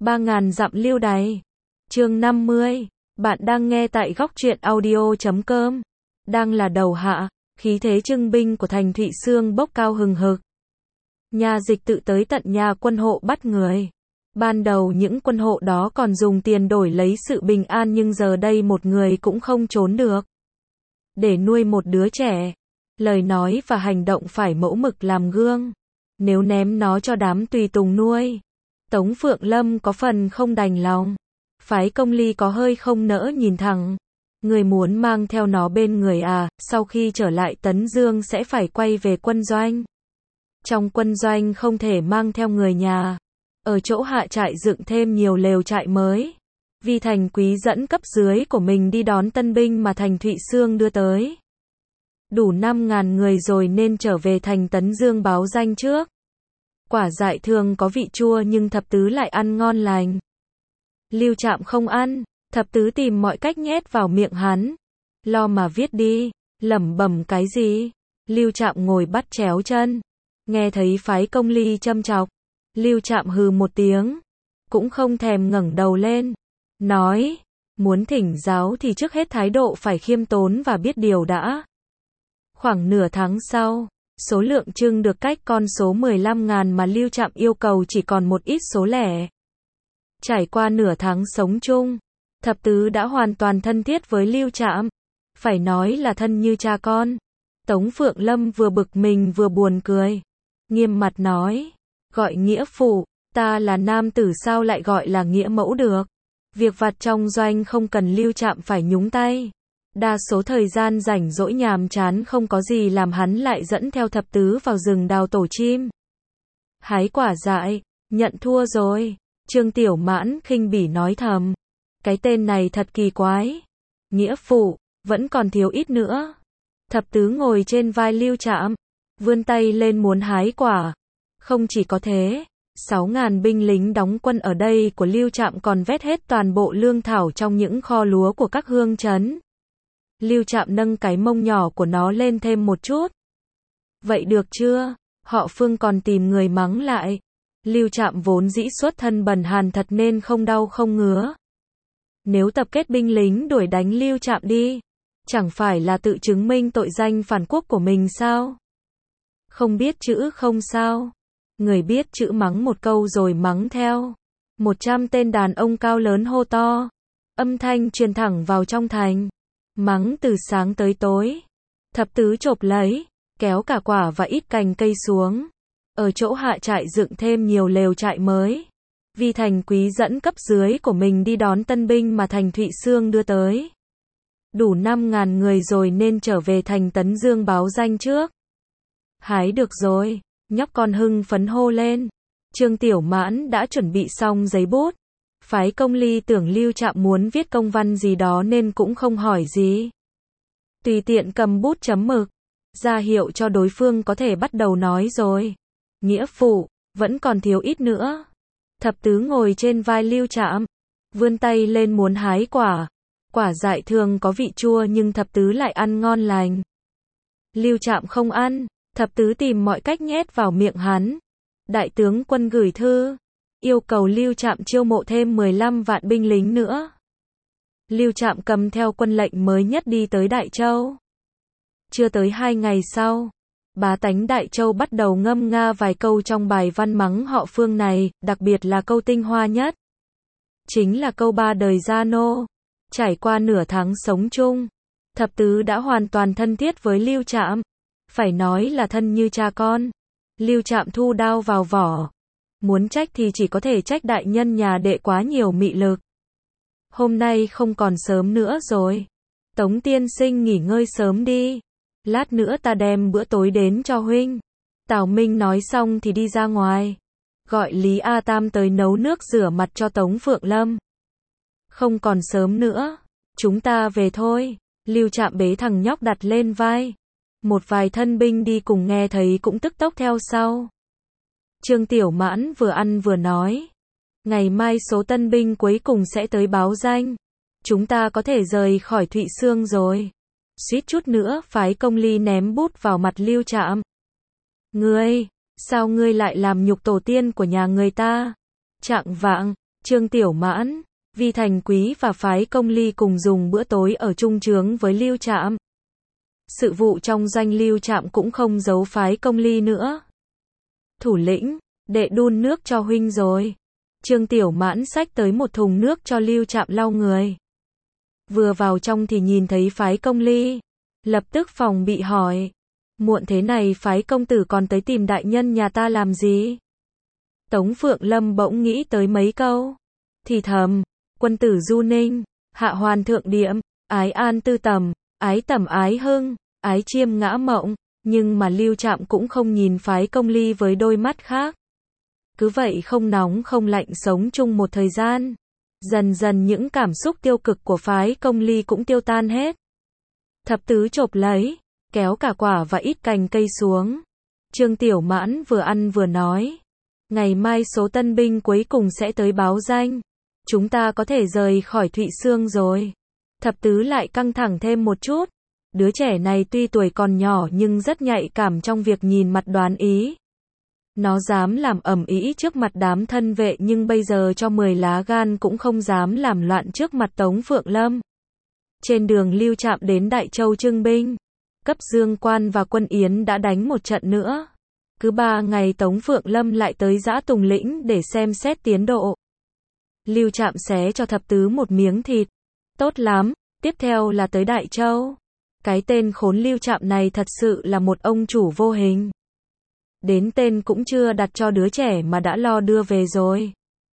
3000 dặm lưu đày. Chương 50. Bạn đang nghe tại góc truyện audio.com. Đang là đầu hạ, khí thế trưng binh của thành Thụy Xương bốc cao hừng hực. Nhà Dịch tự tới tận nhà quân hộ bắt người. Ban đầu những quân hộ đó còn dùng tiền đổi lấy sự bình an, nhưng giờ đây một người cũng không trốn được. Để nuôi một đứa trẻ, lời nói và hành động phải mẫu mực làm gương. Nếu ném nó cho đám tùy tùng nuôi, Tống Phượng Lâm có phần không đành lòng. Phái Công Ly có hơi không nỡ nhìn thẳng. Người muốn mang theo nó bên người à, sau khi trở lại Tấn Dương sẽ phải quay về quân doanh. Trong quân doanh không thể mang theo người nhà. Ở chỗ hạ trại dựng thêm nhiều lều trại mới. Vì Thành Quý dẫn cấp dưới của mình đi đón tân binh mà thành Thụy Xương đưa tới. Đủ 5000 người rồi nên trở về thành Tấn Dương báo danh trước. Quả dại thường có vị chua nhưng thập tứ lại ăn ngon lành. Lưu Trạm không ăn, thập tứ tìm mọi cách nhét vào miệng hắn. Lo mà viết đi, lẩm bẩm cái gì? Lưu Trạm ngồi bắt chéo chân. Nghe thấy Phái Công Ly châm chọc, Lưu Trạm hừ một tiếng, cũng không thèm ngẩng đầu lên. Nói, muốn thỉnh giáo thì trước hết thái độ phải khiêm tốn và biết điều đã. Khoảng nửa tháng sau, số lượng trưng được cách con số 15.000 mà Lưu Trạm yêu cầu chỉ còn một ít số lẻ. Trải qua nửa tháng sống chung, thập tứ đã hoàn toàn thân thiết với Lưu Trạm. Phải nói là thân như cha con. Tống Phượng Lâm vừa bực mình vừa buồn cười. Nghiêm mặt nói, gọi nghĩa phụ, ta là nam tử sao lại gọi là nghĩa mẫu được. Việc vặt trong doanh không cần Lưu Trạm phải nhúng tay. Đa số thời gian rảnh rỗi nhàm chán không có gì làm, hắn lại dẫn theo thập tứ vào rừng đào tổ chim. Hái quả dại, nhận thua rồi. Trương Tiểu Mãn khinh bỉ nói thầm. Cái tên này thật kỳ quái. Nghĩa phụ, vẫn còn thiếu ít nữa. Thập tứ ngồi trên vai Lưu Trạm, vươn tay lên muốn hái quả. Không chỉ có thế, 6000 binh lính đóng quân ở đây của Lưu Trạm còn vét hết toàn bộ lương thảo trong những kho lúa của các hương trấn. Lưu Trạm nâng cái mông nhỏ của nó lên thêm một chút. Vậy được chưa? Họ Phương còn tìm người mắng lại. Lưu Trạm vốn dĩ xuất thân bần hàn thật nên không đau không ngứa. Nếu tập kết binh lính đuổi đánh Lưu Trạm đi, chẳng phải là tự chứng minh tội danh phản quốc của mình sao? Không biết chữ không sao. Người biết chữ mắng một câu rồi mắng theo. 100 tên đàn ông cao lớn hô to. Âm thanh truyền thẳng vào trong thành. Mắng từ sáng tới tối. Thập tứ chộp lấy, kéo cả quả và ít cành cây xuống. Ở chỗ hạ trại dựng thêm nhiều lều trại mới. Vì Thành Quý dẫn cấp dưới của mình đi đón tân binh mà thành Thụy Xương đưa tới. Đủ 5000 người rồi nên trở về thành Tấn Dương báo danh trước. Hái được rồi, nhóc con hưng phấn hô lên. Trương Tiểu Mãn đã chuẩn bị xong giấy bút. Phái Công Ly tưởng Lưu Trạm muốn viết công văn gì đó nên cũng không hỏi gì. Tùy tiện cầm bút chấm mực, ra hiệu cho đối phương có thể bắt đầu nói rồi. Nghĩa phụ, vẫn còn thiếu ít nữa. Thập tứ ngồi trên vai Lưu Trạm, vươn tay lên muốn hái quả. Quả dại thường có vị chua nhưng thập tứ lại ăn ngon lành. Lưu Trạm không ăn, thập tứ tìm mọi cách nhét vào miệng hắn. Đại tướng quân gửi thư, yêu cầu Lưu Trạm chiêu mộ thêm 15 vạn binh lính nữa. Lưu Trạm cầm theo quân lệnh mới nhất đi tới Đại Châu. Chưa tới 2 ngày sau, bá tánh Đại Châu bắt đầu ngâm nga vài câu trong bài văn mắng họ Phương này, đặc biệt là câu tinh hoa nhất. Chính là câu ba đời gia nô. Trải qua nửa tháng sống chung, thập tứ đã hoàn toàn thân thiết với Lưu Trạm. Phải nói là thân như cha con. Lưu Trạm thu đao vào vỏ. Muốn trách thì chỉ có thể trách đại nhân nhà đệ quá nhiều mị lực. Hôm nay không còn sớm nữa rồi. Tống tiên sinh nghỉ ngơi sớm đi. Lát nữa ta đem bữa tối đến cho huynh. Tào Minh nói xong thì đi ra ngoài. Gọi Lý A Tam tới nấu nước rửa mặt cho Tống Phượng Lâm. Không còn sớm nữa. Chúng ta về thôi. Lưu Trạm bế thằng nhóc đặt lên vai. Một vài thân binh đi cùng nghe thấy cũng tức tốc theo sau. Trương Tiểu Mãn vừa ăn vừa nói. Ngày mai số tân binh cuối cùng sẽ tới báo danh. Chúng ta có thể rời khỏi Thụy Xương rồi. Suýt chút nữa Phái Công Ly ném bút vào mặt Lưu Trạm. Ngươi, sao ngươi lại làm nhục tổ tiên của nhà người ta? Chạng vạng, Trương Tiểu Mãn, Vi Thành Quý và phái Công Ly cùng dùng bữa tối ở chung trướng với Lưu Trạm. Sự vụ trong doanh Lưu Trạm cũng không giấu phái Công Ly nữa. Thủ lĩnh, đệ đun nước cho huynh rồi. Trương Tiểu Mãn xách tới một thùng nước cho Lưu Trạm lau người. Vừa vào trong thì nhìn thấy phái Công Ly. Lập tức phòng bị hỏi. Muộn thế này phái công tử còn tới tìm đại nhân nhà ta làm gì? Tống Phượng Lâm bỗng nghĩ tới mấy câu. Thì thầm, quân tử du ninh, hạ hoàn thượng điệm, ái an tư tầm, ái tầm ái hưng, ái chiêm ngã mộng. Nhưng mà Lưu Trạm cũng không nhìn phái Công Ly với đôi mắt khác. Cứ vậy không nóng không lạnh sống chung một thời gian. Dần dần những cảm xúc tiêu cực của phái Công Ly cũng tiêu tan hết. Thập tứ chộp lấy, kéo cả quả và ít cành cây xuống. Trương Tiểu Mãn vừa ăn vừa nói. Ngày mai số tân binh cuối cùng sẽ tới báo danh. Chúng ta có thể rời khỏi Thụy Xương rồi. Thập tứ lại căng thẳng thêm một chút. Đứa trẻ này tuy tuổi còn nhỏ nhưng rất nhạy cảm trong việc nhìn mặt đoán ý. Nó dám làm ầm ĩ trước mặt đám thân vệ nhưng bây giờ cho 10 lá gan cũng không dám làm loạn trước mặt Tống Phượng Lâm. Trên đường Lưu Trạm đến Đại Châu trưng binh. Cấp Dương Quan và Quân Yến đã đánh một trận nữa. Cứ 3 ngày Tống Phượng Lâm lại tới Dã Tùng Lĩnh để xem xét tiến độ. Lưu Trạm xé cho thập tứ một miếng thịt. Tốt lắm, tiếp theo là tới Đại Châu. Cái tên khốn Lưu Trạm này thật sự là một ông chủ vô hình. Đến tên cũng chưa đặt cho đứa trẻ mà đã lo đưa về rồi.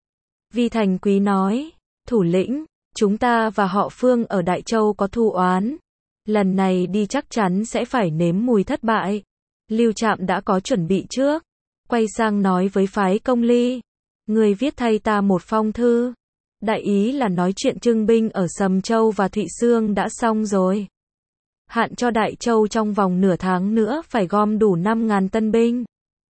Vi Thành Quý nói, thủ lĩnh, chúng ta và họ Phương ở Đại Châu có thù oán. Lần này đi chắc chắn sẽ phải nếm mùi thất bại. Lưu Trạm đã có chuẩn bị trước. Quay sang nói với phái Công Ly. Người viết thay ta một phong thư. Đại ý là nói chuyện trưng binh ở Sầm Châu và Thụy Xương đã xong rồi. Hạn cho Đại Châu trong vòng nửa tháng nữa phải gom đủ 5.000 tân binh.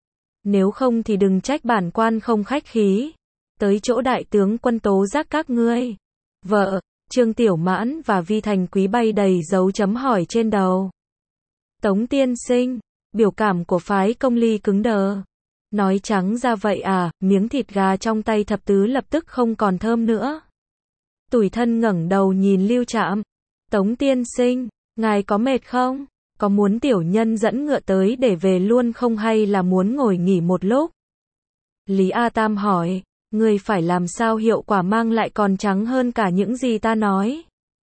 Nếu không thì đừng trách bản quan không khách khí. Tới chỗ đại tướng quân tố giác các ngươi. Vợ, Trương Tiểu Mãn và Vi Thành Quý bay đầy dấu chấm hỏi trên đầu. Tống tiên sinh, biểu cảm của phái Công Ly cứng đờ. Nói trắng ra vậy à, miếng thịt gà trong tay thập tứ lập tức không còn thơm nữa. Tủi thân ngẩng đầu nhìn Lưu Trạm. Tống tiên sinh, ngài có mệt không? Có muốn tiểu nhân dẫn ngựa tới để về luôn không hay là muốn ngồi nghỉ một lúc? Lý A Tam hỏi, người phải làm sao hiệu quả mang lại còn trắng hơn cả những gì ta nói.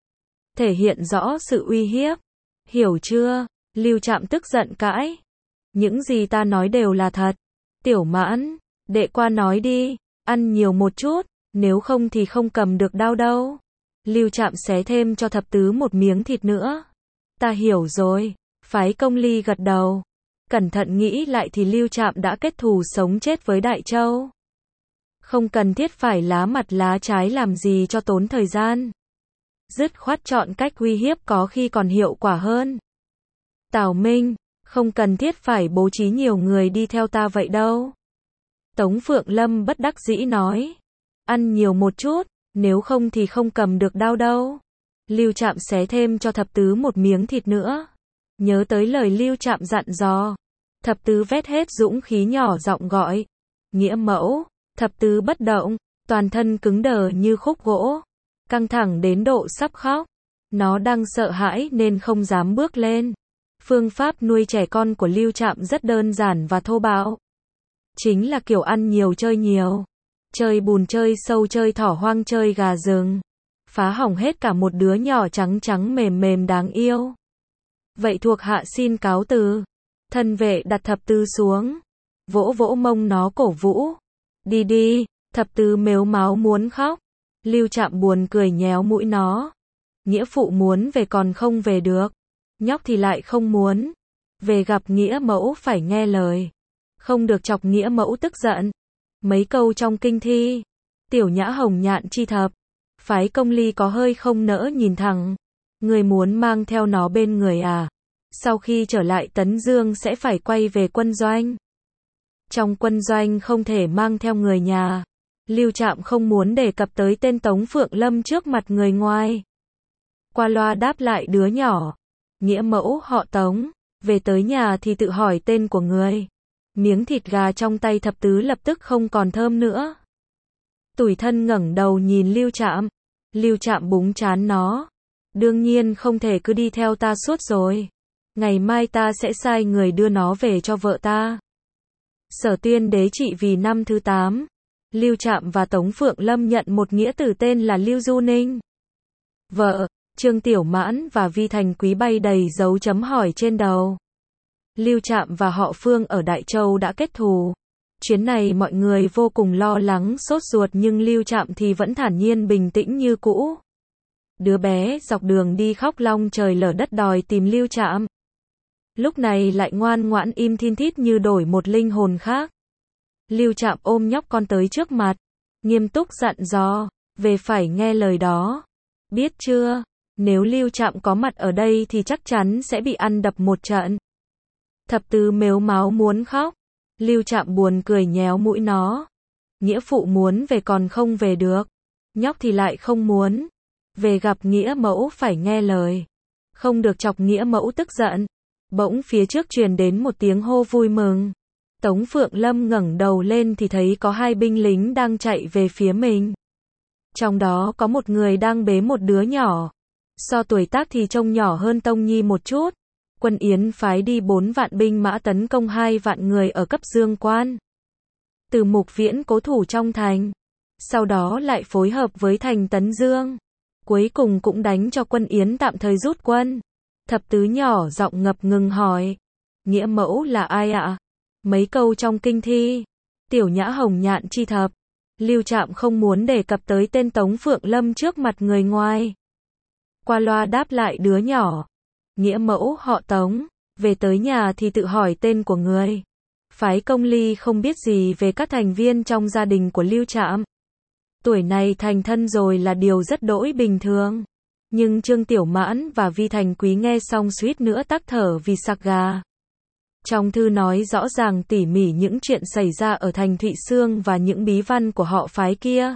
Thể hiện rõ sự uy hiếp. Hiểu chưa? Lưu Trạm tức giận cãi. Những gì ta nói đều là thật. Tiểu Mãn, đệ qua nói đi, ăn nhiều một chút, nếu không thì không cầm được đao đâu. Lưu Trạm xé thêm cho thập tứ một miếng thịt nữa. Ta hiểu rồi. Phái Công Ly gật đầu. Cẩn thận nghĩ lại thì Lưu Trạm đã kết thù sống chết với Đại Châu. Không cần thiết phải lá mặt lá trái làm gì cho tốn thời gian. Dứt khoát chọn cách uy hiếp có khi còn hiệu quả hơn. Tào Minh, không cần thiết phải bố trí nhiều người đi theo ta vậy đâu. Tống Phượng Lâm bất đắc dĩ nói. Ăn nhiều một chút, nếu không thì không cầm được đao đâu. Lưu Trạm xé thêm cho thập tứ một miếng thịt nữa. Nhớ tới lời Lưu Trạm dặn dò. Thập tứ vét hết dũng khí nhỏ giọng gọi. Nghĩa mẫu. Thập tứ bất động, toàn thân cứng đờ như khúc gỗ. Căng thẳng đến độ sắp khóc. Nó đang sợ hãi nên không dám bước lên. Phương pháp nuôi trẻ con của Lưu Trạm rất đơn giản và thô bạo. Chính là kiểu ăn nhiều chơi nhiều. Chơi bùn chơi sâu chơi thỏ hoang chơi gà rừng. Phá hỏng hết cả một đứa nhỏ trắng trắng mềm mềm đáng yêu. Vậy thuộc hạ xin cáo từ. Thân vệ đặt thập tứ xuống. Vỗ vỗ mông nó cổ vũ. Đi đi, thập tứ mếu máo muốn khóc. Lưu Trạm buồn cười nhéo mũi nó. Nghĩa phụ muốn về còn không về được. Nhóc thì lại không muốn. Về gặp nghĩa mẫu phải nghe lời. Không được chọc nghĩa mẫu tức giận. Mấy câu trong kinh thi. Tiểu Nhã Hồng nhạn chi thập. Phái Công Ly có hơi không nỡ nhìn thẳng. Người muốn mang theo nó bên người à? Sau khi trở lại Tấn Dương sẽ phải quay về quân doanh. Trong quân doanh không thể mang theo người nhà. Lưu Trạm không muốn đề cập tới tên Tống Phượng Lâm trước mặt người ngoài. Qua loa đáp lại đứa nhỏ. Nghĩa mẫu họ Tống. Về tới nhà thì tự hỏi tên của người. Miếng thịt gà trong tay thập tứ lập tức không còn thơm nữa. Tủi thân ngẩng đầu nhìn Lưu Trạm. Lưu Trạm búng trán nó. Đương nhiên không thể cứ đi theo ta suốt rồi. Ngày mai ta sẽ sai người đưa nó về cho vợ ta. Sở Tuyên Đế trị vì năm thứ 8. Lưu Trạm và Tống Phượng Lâm nhận một nghĩa tử tên là Lưu Du Ninh. Vợ, Trương Tiểu Mãn và Vi Thành Quý bay đầy dấu chấm hỏi trên đầu. Lưu Trạm và họ Phương ở Đại Châu đã kết thù. Chuyến này mọi người vô cùng lo lắng sốt ruột nhưng Lưu Trạm thì vẫn thản nhiên bình tĩnh như cũ. Đứa bé dọc đường đi khóc long trời lở đất đòi tìm Lưu Trạm. Lúc này lại ngoan ngoãn im thin thít như đổi một linh hồn khác. Lưu Trạm ôm nhóc con tới trước mặt, nghiêm túc dặn dò, về phải nghe lời đó. Biết chưa, nếu Lưu Trạm có mặt ở đây thì chắc chắn sẽ bị ăn đập một trận. Thập tứ mếu máo muốn khóc. Lưu Trạm buồn cười nhéo mũi nó. Nghĩa phụ muốn về còn không về được. Nhóc thì lại không muốn. Về gặp nghĩa mẫu phải nghe lời. Không được chọc nghĩa mẫu tức giận. Bỗng phía trước truyền đến một tiếng hô vui mừng. Tống Phượng Lâm ngẩng đầu lên thì thấy có 2 binh lính đang chạy về phía mình. Trong đó có một người đang bế một đứa nhỏ. So tuổi tác thì trông nhỏ hơn Tông Nhi một chút. Quân Yến phái đi 4 vạn binh mã tấn công 2 vạn người ở cấp Dương Quan. Từ Mục Viễn cố thủ trong thành. Sau đó lại phối hợp với thành Tấn Dương. Cuối cùng cũng đánh cho quân Yến tạm thời rút quân. Thập tứ nhỏ giọng ngập ngừng hỏi. Nghĩa mẫu là ai ạ? Mấy câu trong kinh thi. Tiểu Nhã Hồng Nhạn chi thập. Lưu Trạm không muốn đề cập tới tên Tống Phượng Lâm trước mặt người ngoài. Qua loa đáp lại đứa nhỏ. Nghĩa mẫu họ Tống. Về tới nhà thì tự hỏi tên của người. Phái Công Ly không biết gì về các thành viên trong gia đình của Lưu Trạm. Tuổi này thành thân rồi là điều rất đỗi bình thường. Nhưng Trương Tiểu Mãn và Vi Thành Quý nghe xong suýt nữa tắc thở vì sặc gà. Trong thư nói rõ ràng tỉ mỉ những chuyện xảy ra ở thành Thụy Xương và những bí văn của họ phái kia.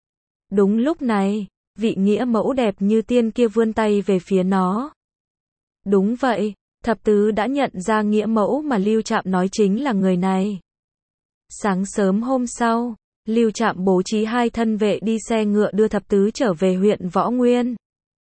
Đúng lúc này, vị nghĩa mẫu đẹp như tiên kia vươn tay về phía nó. Đúng vậy, thập tứ đã nhận ra nghĩa mẫu mà Lưu Trạm nói chính là người này. Sáng sớm hôm sau, Lưu Trạm bố trí 2 thân vệ đi xe ngựa đưa thập tứ trở về huyện Võ Nguyên.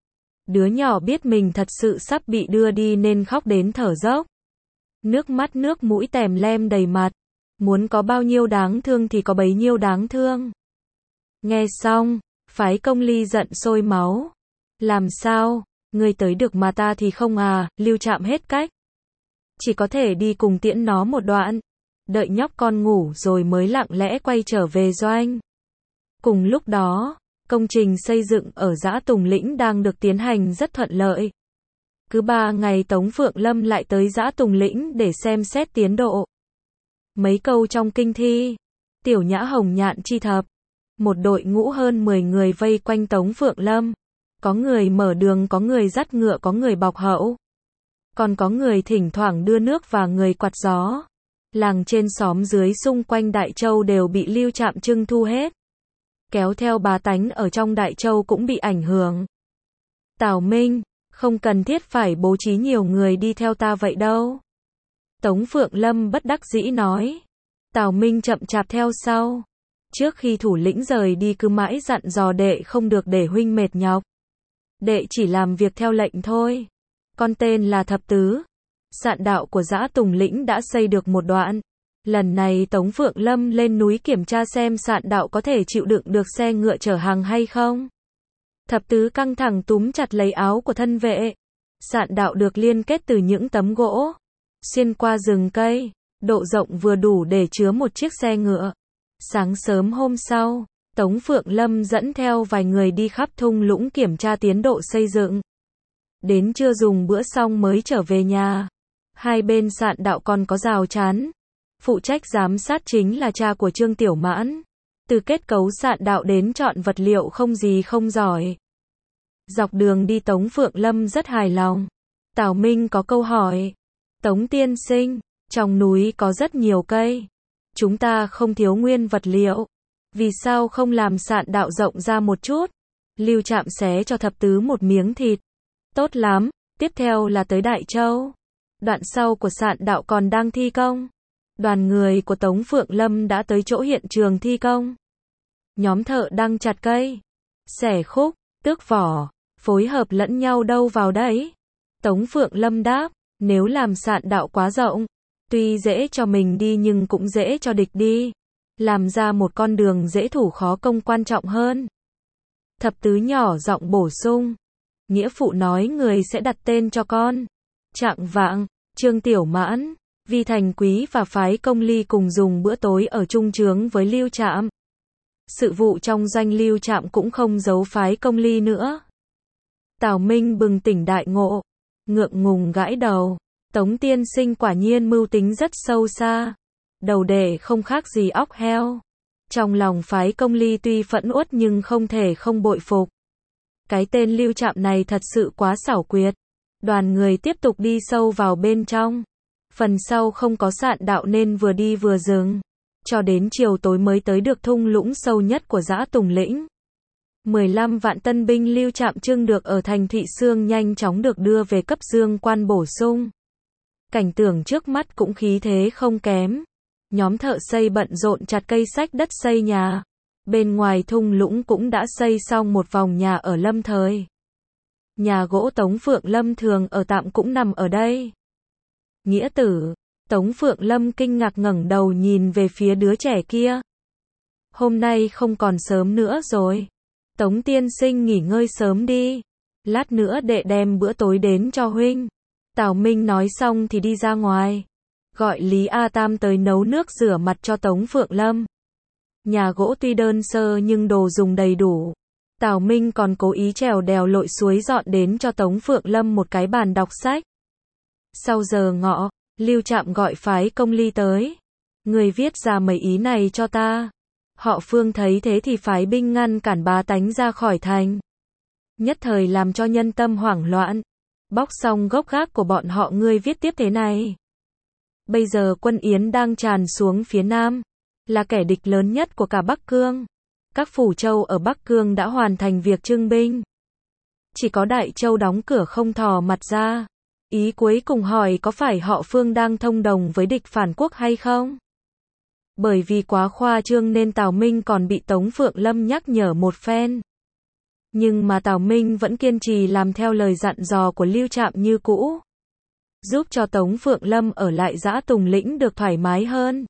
Đứa nhỏ biết mình thật sự sắp bị đưa đi nên khóc đến thở dốc. Nước mắt nước mũi tèm lem đầy mặt. Muốn có bao nhiêu đáng thương thì có bấy nhiêu đáng thương. Nghe xong, phái Công Ly giận sôi máu. Làm sao, ngươi tới được mà ta thì không à? Lưu Trạm hết cách. Chỉ có thể đi cùng tiễn nó một đoạn. Đợi nhóc con ngủ rồi mới lặng lẽ quay trở về doanh. Cùng lúc đó, công trình xây dựng ở Dã Tùng Lĩnh đang được tiến hành rất thuận lợi. Cứ 3 ngày Tống Phượng Lâm lại tới Dã Tùng Lĩnh để xem xét tiến độ. Mấy câu trong kinh thi. Tiểu Nhã Hồng Nhạn chi thập. Một đội ngũ hơn 10 người vây quanh Tống Phượng Lâm. Có người mở đường, có người dắt ngựa, có người bọc hậu. Còn có người thỉnh thoảng đưa nước và người quạt gió. Làng trên xóm dưới xung quanh Đại Châu đều bị Lưu Trạm trưng thu hết. Kéo theo bá tánh ở trong Đại Châu cũng bị ảnh hưởng. Tào Minh, không cần thiết phải bố trí nhiều người đi theo ta vậy đâu. Tống Phượng Lâm bất đắc dĩ nói. Tào Minh chậm chạp theo sau. Trước khi thủ lĩnh rời đi cứ mãi dặn dò đệ không được để huynh mệt nhọc. Đệ chỉ làm việc theo lệnh thôi. Con tên là Thập Tứ. Sạn đạo của Dã Tùng Lĩnh đã xây được một đoạn. Lần này Tống Phượng Lâm lên núi kiểm tra xem sạn đạo có thể chịu đựng được xe ngựa chở hàng hay không. Thập Tứ căng thẳng túm chặt lấy áo của thân vệ. Sạn đạo được liên kết từ những tấm gỗ. Xuyên qua rừng cây. Độ rộng vừa đủ để chứa một chiếc xe ngựa. Sáng sớm hôm sau, Tống Phượng Lâm dẫn theo vài người đi khắp thung lũng kiểm tra tiến độ xây dựng. Đến trưa dùng bữa xong mới trở về nhà. Hai bên sạn đạo còn có rào chắn. Phụ trách giám sát chính là cha của Trương Tiểu Mãn. Từ kết cấu sạn đạo đến chọn vật liệu không gì không giỏi. Dọc đường đi Tống Phượng Lâm rất hài lòng. Tào Minh có câu hỏi. Tống tiên sinh, trong núi có rất nhiều cây. Chúng ta không thiếu nguyên vật liệu. Vì sao không làm sạn đạo rộng ra một chút? Lưu Trạm xé cho Thập Tứ một miếng thịt. Tốt lắm, tiếp theo là tới Đại Châu. Đoạn sau của sạn đạo còn đang thi công. Đoàn người của Tống Phượng Lâm đã tới chỗ hiện trường thi công. Nhóm thợ đang chặt cây, xẻ khúc, tước vỏ, phối hợp lẫn nhau đâu vào đấy. Tống Phượng Lâm đáp, nếu làm sạn đạo quá rộng, tuy dễ cho mình đi nhưng cũng dễ cho địch đi. Làm ra một con đường dễ thủ khó công quan trọng hơn. Thập tứ nhỏ giọng bổ sung. Nghĩa phụ nói người sẽ đặt tên cho con. Chạng vạng, Trương Tiểu Mãn, Vi Thành Quý và phái Công Ly cùng dùng bữa tối ở chung trướng với Lưu Trạm. Sự vụ trong doanh Lưu Trạm cũng không giấu phái Công Ly nữa. Tào Minh bừng tỉnh đại ngộ, ngượng ngùng gãi đầu. Tống tiên sinh quả nhiên mưu tính rất sâu xa. Đầu đề không khác gì óc heo. Trong lòng phái Công Ly tuy phẫn uất nhưng không thể không bội phục. Cái tên Lưu Trạm này thật sự quá xảo quyệt. Đoàn người tiếp tục đi sâu vào bên trong. Phần sau không có sạn đạo nên vừa đi vừa dừng. Cho đến chiều tối mới tới được thung lũng sâu nhất của Dã Tùng Lĩnh. 15 vạn tân binh Lưu Trạm trưng được ở thành Thụy Xương nhanh chóng được đưa về cấp dương quan bổ sung. Cảnh tượng trước mắt cũng khí thế không kém. Nhóm thợ xây bận rộn chặt cây xách đất xây nhà. Bên ngoài thung lũng cũng đã xây xong một vòng nhà ở lâm thời. Nhà gỗ Tống Phượng Lâm thường ở tạm cũng nằm ở đây. Nghĩa tử, Tống Phượng Lâm kinh ngạc ngẩng đầu nhìn về phía đứa trẻ kia. Hôm nay không còn sớm nữa rồi. Tống tiên sinh nghỉ ngơi sớm đi. Lát nữa đệ đem bữa tối đến cho huynh. Tào Minh nói xong thì đi ra ngoài. Gọi Lý A Tam tới nấu nước rửa mặt cho Tống Phượng Lâm. Nhà gỗ tuy đơn sơ nhưng đồ dùng đầy đủ. Tào Minh còn cố ý trèo đèo lội suối dọn đến cho Tống Phượng Lâm một cái bàn đọc sách. Sau giờ ngọ, Lưu Trạm gọi phái Công Ly tới. Người viết ra mấy ý này cho ta. Họ Phương thấy thế thì phái binh ngăn cản bá tánh ra khỏi thành. Nhất thời làm cho nhân tâm hoảng loạn. Bóc xong gốc gác của bọn họ ngươi viết tiếp thế này. Bây giờ quân Yến đang tràn xuống phía Nam. Là kẻ địch lớn nhất của cả Bắc Cương. Các phủ châu ở Bắc Cương đã hoàn thành việc trưng binh. Chỉ có Đại Châu đóng cửa không thò mặt ra. Ý cuối cùng hỏi có phải họ Phương đang thông đồng với địch phản quốc hay không? Bởi vì quá khoa trương nên Tào Minh còn bị Tống Phượng Lâm nhắc nhở một phen. Nhưng mà Tào Minh vẫn kiên trì làm theo lời dặn dò của Lưu Trạm như cũ. Giúp cho Tống Phượng Lâm ở lại Dã Tùng Lĩnh được thoải mái hơn.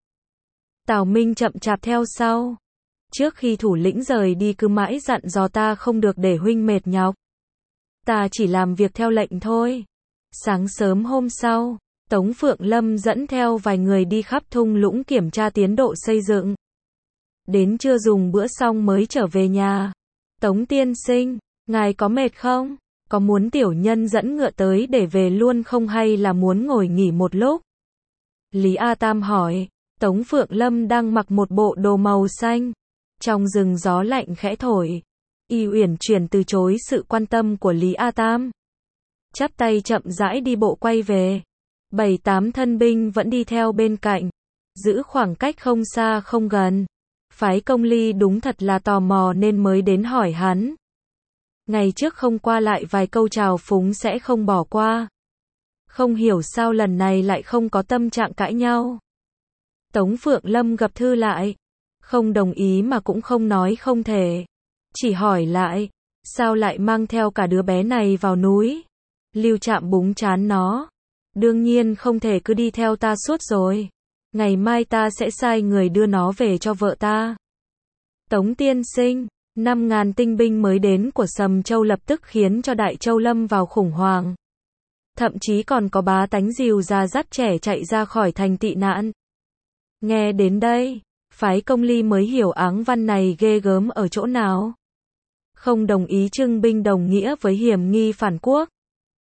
Tào Minh chậm chạp theo sau. Trước khi thủ lĩnh rời đi cứ mãi dặn dò ta không được để huynh mệt nhọc. Ta chỉ làm việc theo lệnh thôi. Sáng sớm hôm sau, Tống Phượng Lâm dẫn theo vài người đi khắp thung lũng kiểm tra tiến độ xây dựng. Đến trưa dùng bữa xong mới trở về nhà. Tống tiên sinh, ngài có mệt không? Có muốn tiểu nhân dẫn ngựa tới để về luôn không hay là muốn ngồi nghỉ một lúc? Lý A Tam hỏi. Tống Phượng Lâm đang mặc một bộ đồ màu xanh. Trong rừng gió lạnh khẽ thổi. Y uyển chuyển từ chối sự quan tâm của Lý A Tam. Chắp tay chậm rãi đi bộ quay về. 7-8 thân binh vẫn đi theo bên cạnh. Giữ khoảng cách không xa không gần. Phái Công Ly đúng thật là tò mò nên mới đến hỏi hắn. Ngày trước không qua lại vài câu chào phúng sẽ không bỏ qua. Không hiểu sao lần này lại không có tâm trạng cãi nhau. Tống Phượng Lâm gập thư lại. Không đồng ý mà cũng không nói không thể. Chỉ hỏi lại. Sao lại mang theo cả đứa bé này vào núi? Lưu Trạm búng trán nó. Đương nhiên không thể cứ đi theo ta suốt rồi. Ngày mai ta sẽ sai người đưa nó về cho vợ ta. Tống tiên sinh, 5.000 tinh binh mới đến của Sầm Châu lập tức khiến cho Đại Châu lâm vào khủng hoảng. Thậm chí còn có bá tánh dìu già dắt trẻ chạy ra khỏi thành tị nạn. Nghe đến đây, phái Công Ly mới hiểu áng văn này ghê gớm ở chỗ nào. Không đồng ý trưng binh đồng nghĩa với hiểm nghi phản quốc.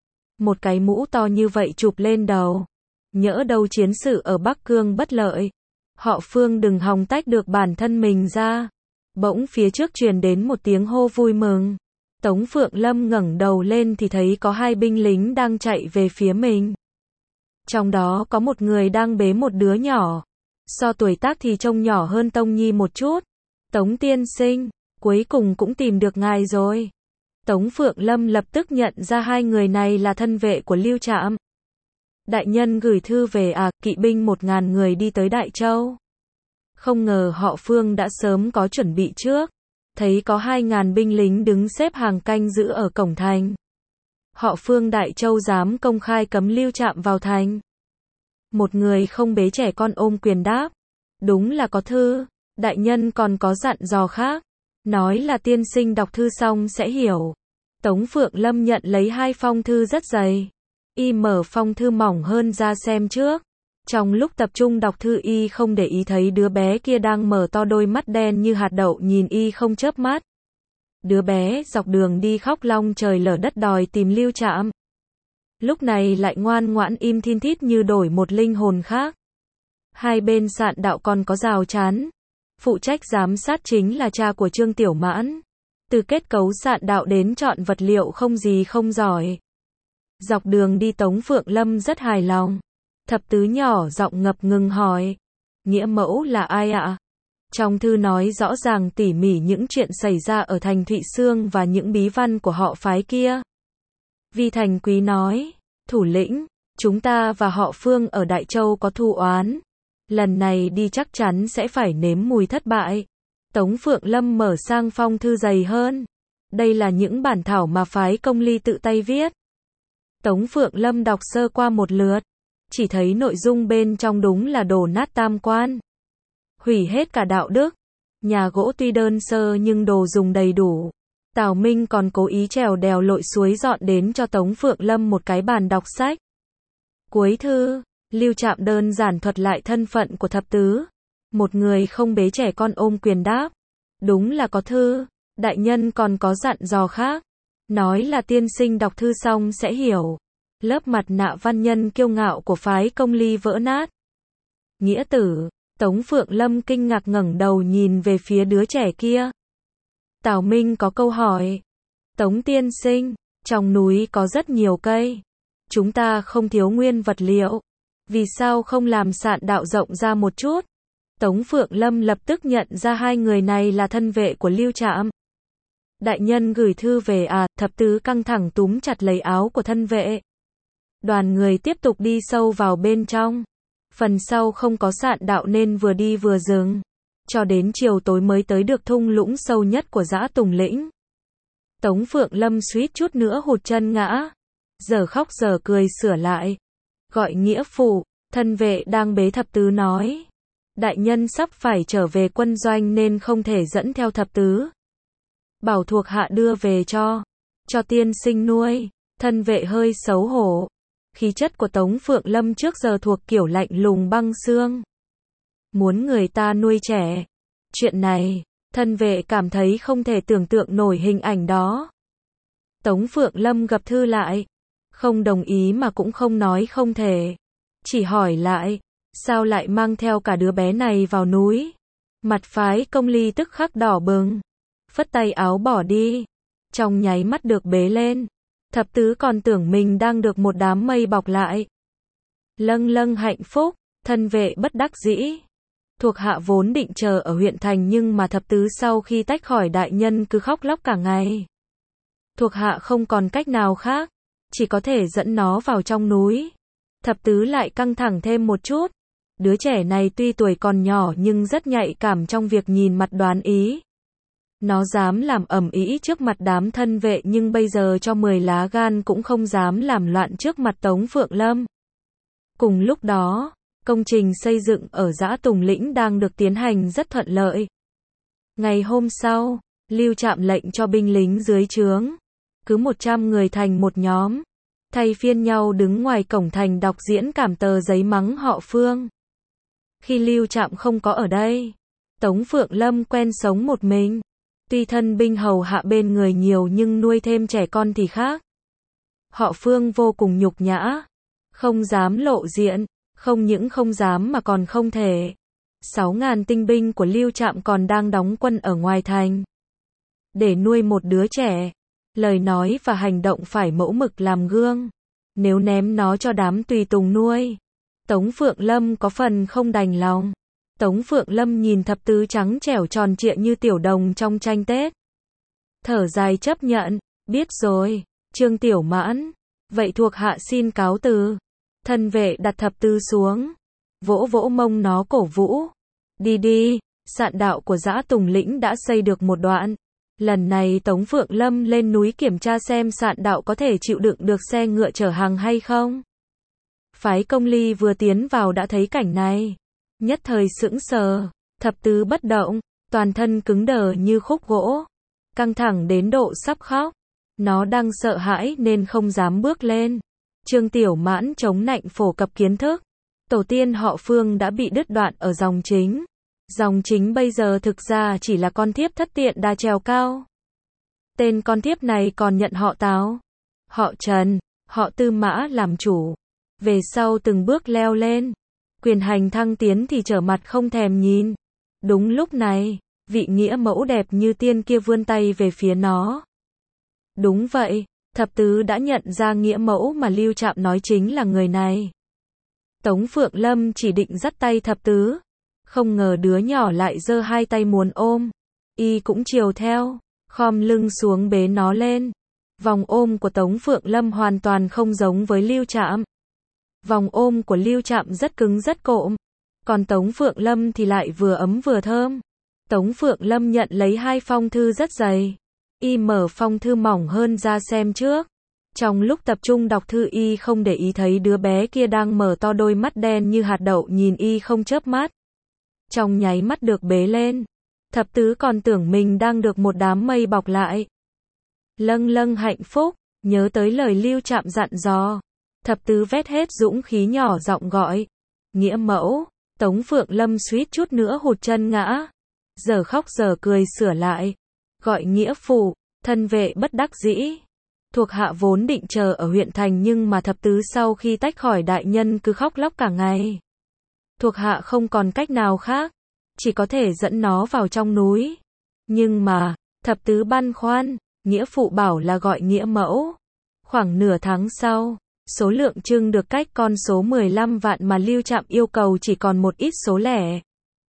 Một cái mũ to như vậy chụp lên đầu. Nhỡ đâu chiến sự ở Bắc Cương bất lợi. Họ Phương đừng hòng tách được bản thân mình ra. Bỗng phía trước truyền đến một tiếng hô vui mừng. Tống Phượng Lâm ngẩng đầu lên thì thấy có 2 binh lính đang chạy về phía mình. Trong đó có một người đang bế một đứa nhỏ. So tuổi tác thì trông nhỏ hơn Tông Nhi một chút. Tống tiên sinh, cuối cùng cũng tìm được ngài rồi. Tống Phượng Lâm lập tức nhận ra 2 người này là thân vệ của Lưu Trạm. Đại nhân gửi thư về kỵ binh 1.000 người đi tới Đại Châu. Không ngờ họ Phương đã sớm có chuẩn bị trước. thấy có 2.000 binh lính đứng xếp hàng canh giữ ở cổng thành. Họ Phương Đại Châu dám công khai cấm Lưu Trạm vào thành. Một người không bế trẻ con ôm quyền đáp. Đúng là có thư, đại nhân còn có dặn dò khác. Nói là tiên sinh đọc thư xong sẽ hiểu. Tống Phượng Lâm nhận lấy 2 phong thư rất dày. Y mở phong thư mỏng hơn ra xem trước. Trong lúc tập trung đọc thư y không để ý thấy đứa bé kia đang mở to đôi mắt đen như hạt đậu nhìn y không chớp mắt. Đứa bé dọc đường đi khóc long trời lở đất đòi tìm Lưu Trạm. Lúc này lại ngoan ngoãn im thin thít như đổi một linh hồn khác. Hai bên sạn đạo còn có rào chắn. Phụ trách giám sát chính là cha của Trương Tiểu Mãn. Từ kết cấu sạn đạo đến chọn vật liệu không gì không giỏi. Dọc đường đi Tống Phượng Lâm rất hài lòng. Thập tứ nhỏ giọng ngập ngừng hỏi. Nghĩa mẫu là ai ạ? Trong thư nói rõ ràng tỉ mỉ những chuyện xảy ra ở thành Thụy Xương và những bí văn của họ phái kia. Vi Thành Quý nói, thủ lĩnh, chúng ta và họ Phương ở Đại Châu có thù oán. Lần này đi chắc chắn sẽ phải nếm mùi thất bại. Tống Phượng Lâm mở sang phong thư dày hơn. Đây là những bản thảo mà phái Công Ly tự tay viết. Tống Phượng Lâm đọc sơ qua một lượt. Chỉ thấy nội dung bên trong đúng là đổ nát tam quan. Hủy hết cả đạo đức. Nhà gỗ tuy đơn sơ nhưng đồ dùng đầy đủ. Tào Minh còn cố ý trèo đèo lội suối dọn đến cho Tống Phượng Lâm một cái bàn đọc sách. Cuối thư, Lưu Trạm đơn giản thuật lại thân phận của thập tứ. Một người không bế trẻ con ôm quyền đáp. Đúng là có thư, đại nhân còn có dặn dò khác. Nói là tiên sinh đọc thư xong sẽ hiểu. Lớp mặt nạ văn nhân kiêu ngạo của phái Công Ly vỡ nát. Nghĩa tử, Tống Phượng Lâm kinh ngạc ngẩng đầu nhìn về phía đứa trẻ kia. Tào Minh có câu hỏi. Tống tiên sinh, trong núi có rất nhiều cây. Chúng ta không thiếu nguyên vật liệu. Vì sao không làm sạn đạo rộng ra một chút? Tống Phượng Lâm lập tức nhận ra 2 người này là thân vệ của Lưu Trạm. Đại nhân gửi thư về à? Thập tứ căng thẳng túm chặt lấy áo của thân vệ. Đoàn người tiếp tục đi sâu vào bên trong. Phần sau không có sạn đạo nên vừa đi vừa dừng. Cho đến chiều tối mới tới được thung lũng sâu nhất của Dã Tùng Lĩnh. Tống Phượng Lâm suýt chút nữa hụt chân ngã. Giờ khóc giờ cười sửa lại. Gọi nghĩa phụ, thân vệ đang bế thập tứ nói. Đại nhân sắp phải trở về quân doanh nên không thể dẫn theo thập tứ. Bảo thuộc hạ đưa về cho tiên sinh nuôi. Thân vệ hơi xấu hổ. Khí chất của Tống Phượng Lâm trước giờ thuộc kiểu lạnh lùng băng xương. Muốn người ta nuôi trẻ. Chuyện này, thân vệ cảm thấy không thể tưởng tượng nổi hình ảnh đó. Tống Phượng Lâm gập thư lại. Không đồng ý mà cũng không nói không thể. Chỉ hỏi lại, sao lại mang theo cả đứa bé này vào núi? Mặt phái Công Ly tức khắc đỏ bừng. Phất tay áo bỏ đi. Trong nháy mắt được bế lên. Thập tứ còn tưởng mình đang được một đám mây bọc lại. Lâng lâng hạnh phúc, thân vệ bất đắc dĩ. Thuộc hạ vốn định chờ ở huyện thành nhưng mà thập tứ sau khi tách khỏi đại nhân cứ khóc lóc cả ngày. Thuộc hạ không còn cách nào khác, chỉ có thể dẫn nó vào trong núi. Thập tứ lại căng thẳng thêm một chút. Đứa trẻ này tuy tuổi còn nhỏ nhưng rất nhạy cảm trong việc nhìn mặt đoán ý. Nó dám làm ầm ĩ trước mặt đám thân vệ nhưng bây giờ cho 10 lá gan cũng không dám làm loạn trước mặt Tống Phượng Lâm. Cùng lúc đó, công trình xây dựng ở Dã Tùng Lĩnh đang được tiến hành rất thuận lợi. Ngày hôm sau, Lưu Trạm lệnh cho binh lính dưới trướng, cứ 100 người thành một nhóm, thay phiên nhau đứng ngoài cổng thành đọc diễn cảm tờ giấy mắng họ Phương. Khi Lưu Trạm không có ở đây, Tống Phượng Lâm quen sống một mình. Tuy thân binh hầu hạ bên người nhiều nhưng nuôi thêm trẻ con thì khác. Họ Phương vô cùng nhục nhã, không dám lộ diện, không những không dám mà còn không thể. 6.000 tinh binh của Lưu Trạm còn đang đóng quân ở ngoài thành. Để nuôi một đứa trẻ, lời nói và hành động phải mẫu mực làm gương. Nếu ném nó cho đám tùy tùng nuôi, Tống Phượng Lâm có phần không đành lòng. Tống Phượng Lâm nhìn thập tứ trắng trẻo tròn trịa như tiểu đồng trong tranh Tết. Thở dài chấp nhận, biết rồi, Trương Tiểu Mãn. Vậy thuộc hạ xin cáo từ. Thân vệ đặt thập tứ xuống, vỗ vỗ mông nó cổ vũ. Đi đi, sạn đạo của Dã Tùng Lĩnh đã xây được một đoạn. Lần này Tống Phượng Lâm lên núi kiểm tra xem Sạn Đạo có thể chịu đựng được xe ngựa chở hàng hay không. Phái Công Ly vừa tiến vào đã thấy cảnh này. Nhất thời sững sờ, Thập Tứ bất động, toàn thân cứng đờ như khúc gỗ. Căng thẳng đến độ sắp khóc. Nó đang sợ hãi nên không dám bước lên. Trương Tiểu Mãn chống nạnh phổ cập kiến thức. Tổ tiên họ Phương đã bị đứt đoạn ở dòng chính. Dòng chính bây giờ thực ra chỉ là con thiếp thất tiện đa trèo cao. Tên con thiếp này còn nhận họ Tào, họ Trần, họ Tư Mã làm chủ. Về sau từng bước leo lên, quyền hành thăng tiến thì trở mặt không thèm nhìn. Đúng lúc này, vị nghĩa mẫu đẹp như tiên kia vươn tay về phía nó. Đúng vậy, Thập Tứ đã nhận ra nghĩa mẫu mà Lưu Trạm nói chính là người này. Tống Phượng Lâm chỉ định dắt tay Thập Tứ, không ngờ đứa nhỏ lại giơ hai tay muốn ôm. Y cũng chiều theo, khom lưng xuống bế nó lên. Vòng ôm của Tống Phượng Lâm hoàn toàn không giống với Lưu Trạm. Vòng ôm của Lưu Trạm rất cứng rất cộm, còn Tống Phượng Lâm thì lại vừa ấm vừa thơm. Tống Phượng Lâm nhận lấy hai phong thư rất dày. Y mở phong thư mỏng hơn ra xem trước. Trong lúc tập trung đọc thư Y không để ý thấy đứa bé kia đang mở to đôi mắt đen như hạt đậu nhìn Y không chớp mắt. Trong nháy mắt được bế lên, Thập Tứ còn tưởng mình đang được một đám mây bọc lại. Lâng lâng hạnh phúc, nhớ tới lời Lưu Trạm dặn dò. Thập Tứ vét hết dũng khí nhỏ giọng gọi. Nghĩa mẫu, Tống Phượng Lâm suýt chút nữa hụt chân ngã. Giờ khóc giờ cười sửa lại. Gọi nghĩa phụ, thân vệ bất đắc dĩ. Thuộc hạ vốn định chờ ở huyện thành nhưng mà Thập Tứ sau khi tách khỏi đại nhân cứ khóc lóc cả ngày. Thuộc hạ không còn cách nào khác, chỉ có thể dẫn nó vào trong núi. Nhưng mà, Thập Tứ băn khoăn, nghĩa phụ bảo là gọi nghĩa mẫu. Khoảng nửa tháng sau, số lượng trưng được cách con số 15 vạn mà Lưu Trạm yêu cầu chỉ còn một ít số lẻ.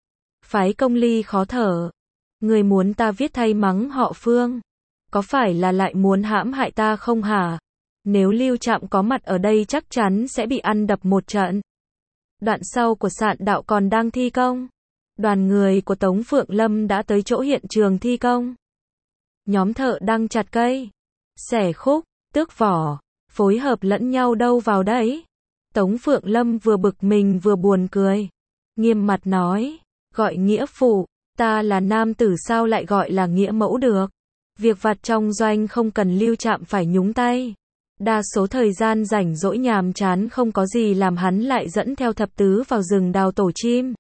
Phái Công Ly khó thở. Người muốn ta viết thay mắng họ Phương, có phải là lại muốn hãm hại ta không hả? Nếu Lưu Trạm có mặt ở đây chắc chắn sẽ bị ăn đập một trận. Đoạn sau của Sạn Đạo còn đang thi công. Đoàn người của Tống Phượng Lâm đã tới chỗ hiện trường thi công. Nhóm thợ đang chặt cây, xẻ khúc, tước vỏ, phối hợp lẫn nhau đâu vào đấy. Tống Phượng Lâm vừa bực mình vừa buồn cười. Nghiêm mặt nói, gọi nghĩa phụ, ta là nam tử sao lại gọi là nghĩa mẫu được. Việc vặt trong doanh không cần Lưu Trạm phải nhúng tay. Đa số thời gian rảnh rỗi nhàm chán không có gì làm hắn lại dẫn theo Thập Tứ vào rừng đào tổ chim.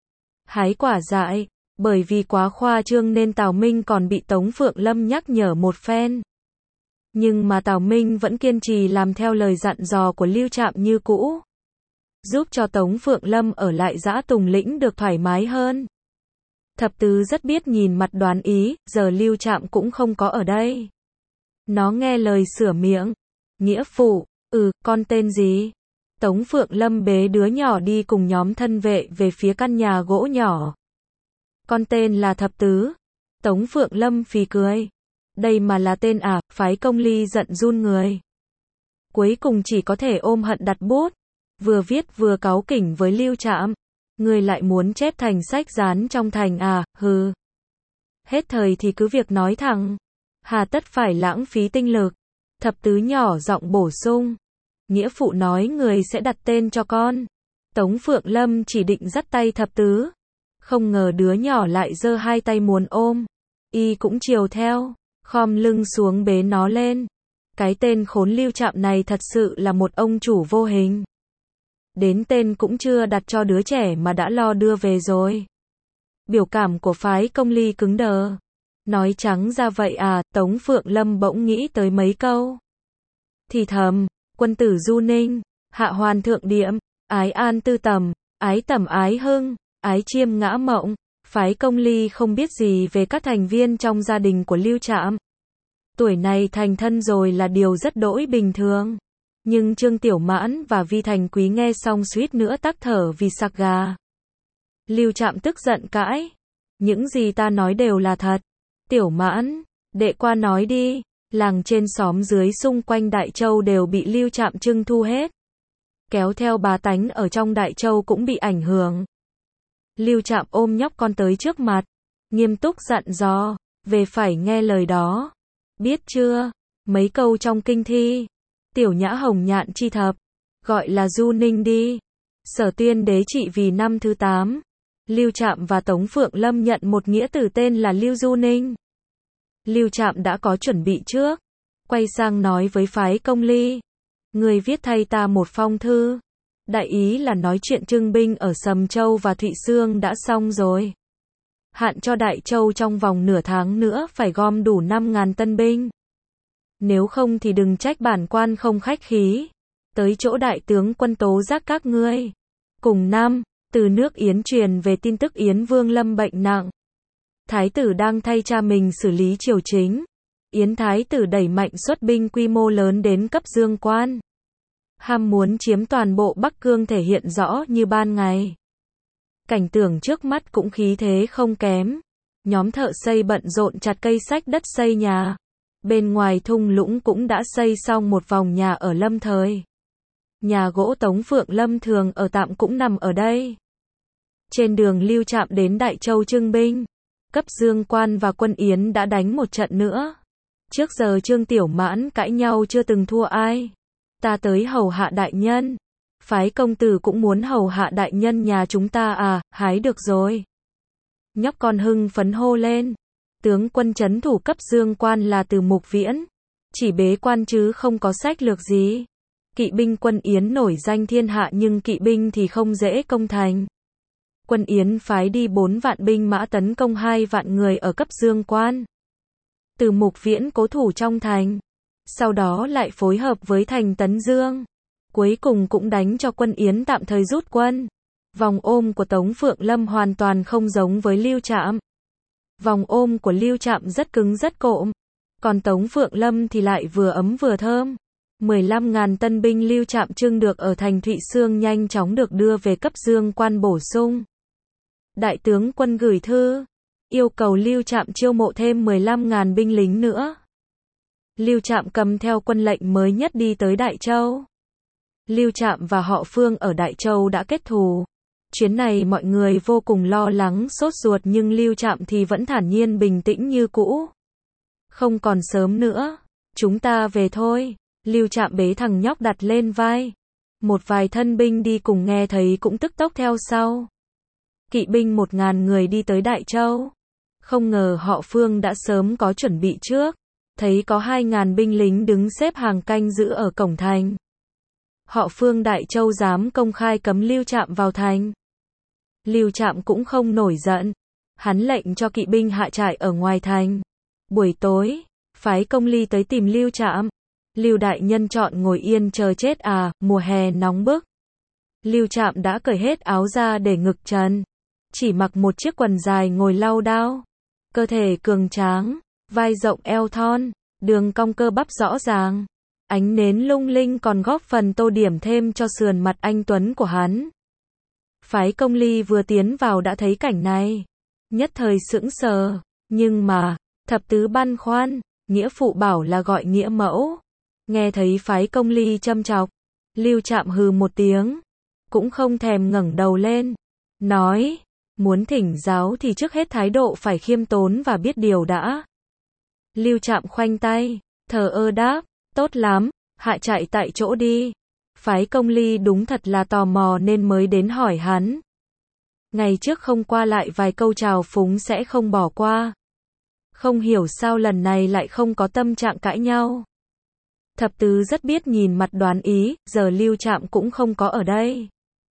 Hái quả dại, bởi vì quá khoa trương nên Tào Minh còn bị Tống Phượng Lâm nhắc nhở một phen. Nhưng mà Tào Minh vẫn kiên trì làm theo lời dặn dò của Lưu Trạm như cũ. Giúp cho Tống Phượng Lâm ở lại Dã Tùng Lĩnh được thoải mái hơn. Thập Tứ rất biết nhìn mặt đoán ý, giờ Lưu Trạm cũng không có ở đây. Nó nghe lời sửa miệng. Nghĩa phụ, con tên gì? Tống Phượng Lâm bế đứa nhỏ đi cùng nhóm thân vệ về phía căn nhà gỗ nhỏ. Con tên là Thập Tứ. Tống Phượng Lâm phì cười. Đây mà là tên à? Phái Công Ly giận run người. Cuối cùng chỉ có thể ôm hận đặt bút. Vừa viết vừa cáu kỉnh với Lưu Trạm. Người lại muốn chép thành sách dán trong thành à? Hừ. Hết thời thì cứ việc nói thẳng. Hà tất phải lãng phí tinh lực. Thập Tứ nhỏ giọng bổ sung. Nghĩa phụ nói người sẽ đặt tên cho con. Tống Phượng Lâm chỉ định dắt tay Thập Tứ. Không ngờ đứa nhỏ lại giơ hai tay muốn ôm. Y cũng chiều theo, khom lưng xuống bế nó lên. Cái tên khốn Lưu Trạm này thật sự là một ông chủ vô hình. Đến tên cũng chưa đặt cho đứa trẻ mà đã lo đưa về rồi. Biểu cảm của phái Công Ly cứng đờ. Nói trắng ra vậy à? Tống Phượng Lâm bỗng nghĩ tới mấy câu. Thì thầm, quân tử du ninh, hạ hoàn thượng điệm, ái an tư tầm, ái tầm ái hưng, ái chiêm ngã mộng. Phái Công Ly không biết gì về các thành viên trong gia đình của Lưu Trạm. Tuổi này thành thân rồi là điều rất đỗi bình thường. Nhưng Trương Tiểu Mãn và Vi Thành Quý nghe xong suýt nữa tắc thở vì sặc gà. Lưu Trạm tức giận cãi. Những gì ta nói đều là thật. Tiểu Mãn, đệ qua nói đi. Làng trên xóm dưới xung quanh Đại Châu đều bị Lưu Trạm trưng thu hết. Kéo theo bá tánh ở trong Đại Châu cũng bị ảnh hưởng. Lưu Trạm ôm nhóc con tới trước mặt. Nghiêm túc dặn dò. về phải nghe lời đó. Biết chưa? Mấy câu trong kinh thi. Tiểu Nhã Hồng Nhạn Chi Thập. Gọi là Du Ninh đi. Sở Tuyên Đế trị vì năm thứ 8. Lưu Trạm và Tống Phượng Lâm nhận một nghĩa tử tên là Lưu Du Ninh. Lưu Trạm đã có chuẩn bị trước. Quay sang nói với phái Công Ly. Người viết thay ta một phong thư. Đại ý là nói chuyện trưng binh ở Sầm Châu và Thụy Xương đã xong rồi. Hạn cho Đại Châu trong vòng nửa tháng nữa phải gom đủ 5.000 tân binh. Nếu không thì đừng trách bản quan không khách khí. Tới chỗ đại tướng quân tố giác các ngươi. Cùng năm, từ nước Yến truyền về tin tức Yến Vương lâm bệnh nặng. Thái tử đang thay cha mình xử lý triều chính. Yến Thái tử đẩy mạnh xuất binh quy mô lớn đến cấp Dương Quan. Ham muốn chiếm toàn bộ Bắc Cương thể hiện rõ như ban ngày. Cảnh tượng trước mắt cũng khí thế không kém. Nhóm thợ xây bận rộn chặt cây xách đất xây nhà. Bên ngoài thung lũng cũng đã xây xong một vòng nhà ở lâm thời. Nhà gỗ Tống Phượng Lâm thường ở tạm cũng nằm ở đây. Trên đường Lưu Trạm đến Đại Châu trưng binh. Cấp Dương Quan và quân Yến đã đánh một trận nữa. Trước giờ Trương Tiểu Mãn cãi nhau chưa từng thua ai. Ta tới hầu hạ đại nhân. Phái công tử cũng muốn hầu hạ đại nhân nhà chúng ta à, hái được rồi. Nhóc con hưng phấn hô lên. Tướng quân trấn thủ cấp Dương Quan là Từ Mục Viễn. Chỉ bế quan chứ không có sách lược gì. Kỵ binh quân Yến nổi danh thiên hạ nhưng kỵ binh thì không dễ công thành. Quân Yến phái đi 4 vạn binh mã tấn công 2 vạn người ở cấp Dương Quan. Từ Mục Viễn cố thủ trong thành. Sau đó lại phối hợp với thành Tấn Dương. Cuối cùng cũng đánh cho quân Yến tạm thời rút quân. Vòng ôm của Tống Phượng Lâm hoàn toàn không giống với Lưu Trạm. Vòng ôm của Lưu Trạm rất cứng rất cộm. Còn Tống Phượng Lâm thì lại vừa ấm vừa thơm. 15.000 tân binh Lưu Trạm trưng được ở thành Thụy Xương nhanh chóng được đưa về cấp Dương Quan bổ sung. Đại tướng quân gửi thư. Yêu cầu Lưu Trạm chiêu mộ thêm 15.000 binh lính nữa. Lưu Trạm cầm theo quân lệnh mới nhất đi tới Đại Châu. Lưu Trạm và họ Phương ở Đại Châu đã kết thù. Chuyến này mọi người vô cùng lo lắng sốt ruột nhưng Lưu Trạm thì vẫn thản nhiên bình tĩnh như cũ. Không còn sớm nữa. Chúng ta về thôi. Lưu Trạm bế thằng nhóc đặt lên vai. Một vài thân binh đi cùng nghe thấy cũng tức tốc theo sau. Kỵ binh 1.000 người đi tới Đại Châu. Không ngờ họ Phương đã sớm có chuẩn bị trước. Thấy có 2.000 binh lính đứng xếp hàng canh giữ ở cổng thành. Họ Phương Đại Châu dám công khai cấm Lưu Trạm vào thành. Lưu Trạm cũng không nổi giận. Hắn lệnh cho kỵ binh hạ trại ở ngoài thành. Buổi tối, phái Công Ly tới tìm Lưu Trạm. Lưu đại nhân chọn ngồi yên chờ chết à, mùa hè nóng bức. Lưu Trạm đã cởi hết áo ra để ngực trần. Chỉ mặc một chiếc quần dài ngồi lau đao. Cơ thể cường tráng, vai rộng eo thon, đường cong cơ bắp rõ ràng. Ánh nến lung linh còn góp phần tô điểm thêm cho sườn mặt anh tuấn của hắn. Phái Công Ly vừa tiến vào đã thấy cảnh này. Nhất thời sững sờ. Nhưng mà, thập tứ băn khoăn, nghĩa phụ bảo là gọi nghĩa mẫu. Nghe thấy phái Công Ly châm chọc. Lưu Trạm hừ một tiếng. Cũng không thèm ngẩng đầu lên. Nói, muốn thỉnh giáo thì trước hết thái độ phải khiêm tốn và biết điều đã. Lưu Trạm khoanh tay, thờ ơ đáp, tốt lắm, hạ trại tại chỗ đi. Phái Công Ly đúng thật là tò mò nên mới đến hỏi hắn. Ngày trước không qua lại vài câu chào phúng sẽ không bỏ qua. Không hiểu sao lần này lại không có tâm trạng cãi nhau. Thập tứ rất biết nhìn mặt đoán ý, giờ Lưu Trạm cũng không có ở đây.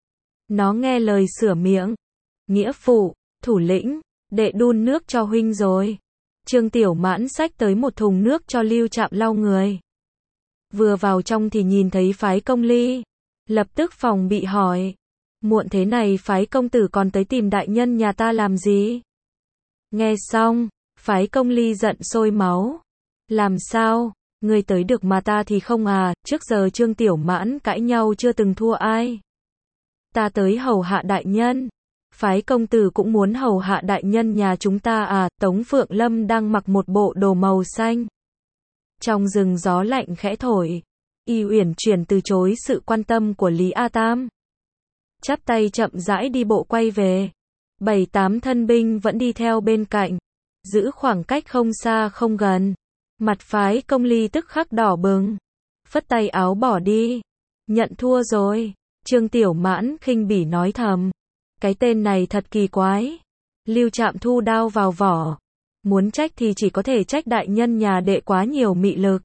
Nó nghe lời sửa miệng. Nghĩa phụ, thủ lĩnh, đệ đun nước cho huynh rồi. Trương Tiểu Mãn xách tới một thùng nước cho Lưu Trạm lau người. Vừa vào trong thì nhìn thấy phái Công Ly. Lập tức phòng bị hỏi. Muộn thế này phái công tử còn tới tìm đại nhân nhà ta làm gì? Nghe xong, phái Công Ly giận sôi máu. Làm sao? Ngươi tới được mà ta thì không à, trước giờ Trương Tiểu Mãn cãi nhau chưa từng thua ai. Ta tới hầu hạ đại nhân. Phái công tử cũng muốn hầu hạ đại nhân nhà chúng ta à, Tống Phượng Lâm đang mặc một bộ đồ màu xanh. Trong rừng gió lạnh khẽ thổi. Y uyển chuyển từ chối sự quan tâm của Lý A Tam. Chắp tay chậm rãi đi bộ quay về. 7-8 thân binh vẫn đi theo bên cạnh. giữ khoảng cách không xa không gần. Mặt Phái Công Ly tức khắc đỏ bừng, phất tay áo bỏ đi. Nhận thua rồi. Trương Tiểu Mãn khinh bỉ nói thầm. Cái tên này thật kỳ quái. Lưu Trạm thu đao vào vỏ. Muốn trách thì chỉ có thể trách đại nhân nhà đệ quá nhiều mị lực.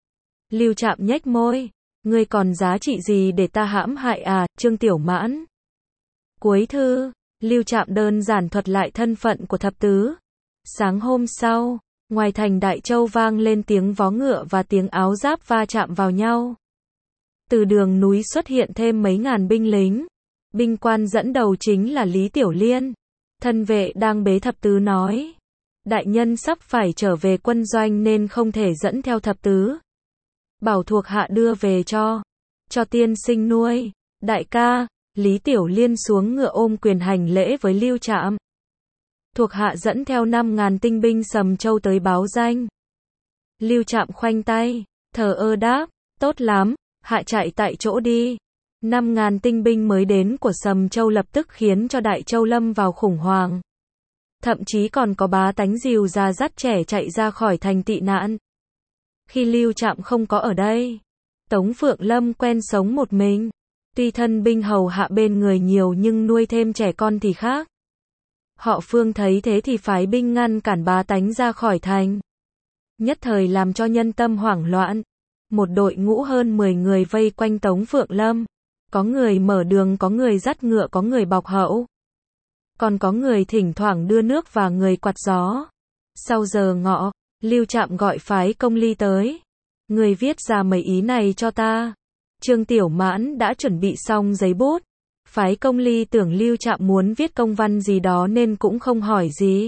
Lưu Trạm nhếch môi. Ngươi còn giá trị gì để ta hãm hại à, Trương Tiểu Mãn? Cuối thư, Lưu Trạm đơn giản thuật lại thân phận của thập tứ. Sáng hôm sau, ngoài thành Đại Châu vang lên tiếng vó ngựa và tiếng áo giáp va chạm vào nhau. Từ đường núi xuất hiện thêm mấy ngàn binh lính. Binh quan dẫn đầu chính là Lý Tiểu Liên. Thân vệ đang bế thập tứ nói. Đại nhân sắp phải trở về quân doanh nên không thể dẫn theo thập tứ. Bảo thuộc hạ đưa về cho tiên sinh nuôi. Đại ca, Lý Tiểu Liên xuống ngựa ôm quyền hành lễ với Lưu Trạm. Thuộc hạ dẫn theo 5.000 tinh binh Sầm Châu tới báo danh. Lưu Trạm khoanh tay, thờ ơ đáp, tốt lắm, hạ chạy tại chỗ đi. 5.000 tinh binh mới đến của Sầm Châu lập tức khiến cho Đại Châu lâm vào khủng hoảng. Thậm chí còn có bá tánh dìu già dắt trẻ chạy ra khỏi thành tị nạn. Khi Lưu Trạm không có ở đây, Tống Phượng Lâm quen sống một mình. Tuy thân binh hầu hạ bên người nhiều nhưng nuôi thêm trẻ con thì khác. Họ Phương thấy thế thì phái binh ngăn cản bá tánh ra khỏi thành. Nhất thời làm cho nhân tâm hoảng loạn. Một đội ngũ hơn 10 người vây quanh Tống Phượng Lâm. Có người mở đường, có người dắt ngựa, có người bọc hậu. Còn có người thỉnh thoảng đưa nước và người quạt gió. Sau giờ ngọ, Lưu Trạm gọi phái Công Ly tới. Người viết ra mấy ý này cho ta. Trương Tiểu Mãn đã chuẩn bị xong giấy bút. Phái Công Ly tưởng Lưu Trạm muốn viết công văn gì đó nên cũng không hỏi gì.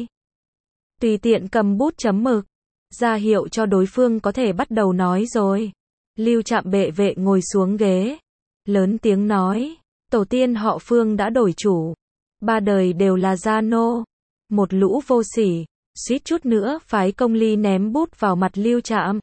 Tùy tiện cầm bút chấm mực, ra hiệu cho đối phương có thể bắt đầu nói rồi. Lưu Trạm bệ vệ ngồi xuống ghế, lớn tiếng nói, tổ tiên họ Phương đã đổi chủ. 3 đời đều là gia nô. Một lũ vô sỉ, suýt chút nữa phái Công Ly ném bút vào mặt Lưu Trạm.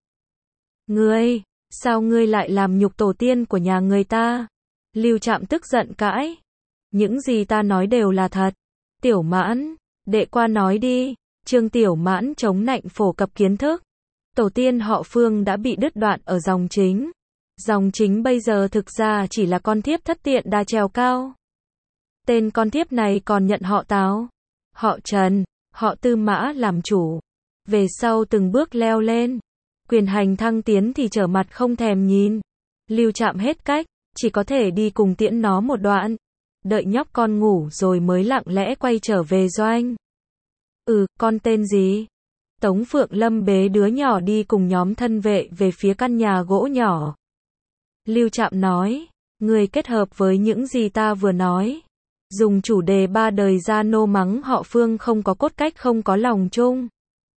Ngươi, sao ngươi lại làm nhục tổ tiên của nhà người ta? Lưu Trạm tức giận cãi. Những gì ta nói đều là thật. Tiểu Mãn, đệ qua nói đi. Trương Tiểu Mãn chống nạnh phổ cập kiến thức. Tổ tiên họ Phương đã bị đứt đoạn ở dòng chính. Dòng chính bây giờ thực ra chỉ là con thiếp thất tiện đa trèo cao. Tên con thiếp này còn nhận họ Tào, họ Trần, họ Tư Mã làm chủ. Về sau từng bước leo lên, quyền hành thăng tiến thì trở mặt không thèm nhìn. Lưu Trạm hết cách, chỉ có thể đi cùng tiễn nó một đoạn. Đợi nhóc con ngủ rồi mới lặng lẽ quay trở về doanh. Con tên gì? Tống Phượng Lâm bế đứa nhỏ đi cùng nhóm thân vệ về phía căn nhà gỗ nhỏ. Lưu Trạm nói, người kết hợp với những gì ta vừa nói. Dùng chủ đề 3 đời gia nô mắng họ Phương không có cốt cách, không có lòng chung.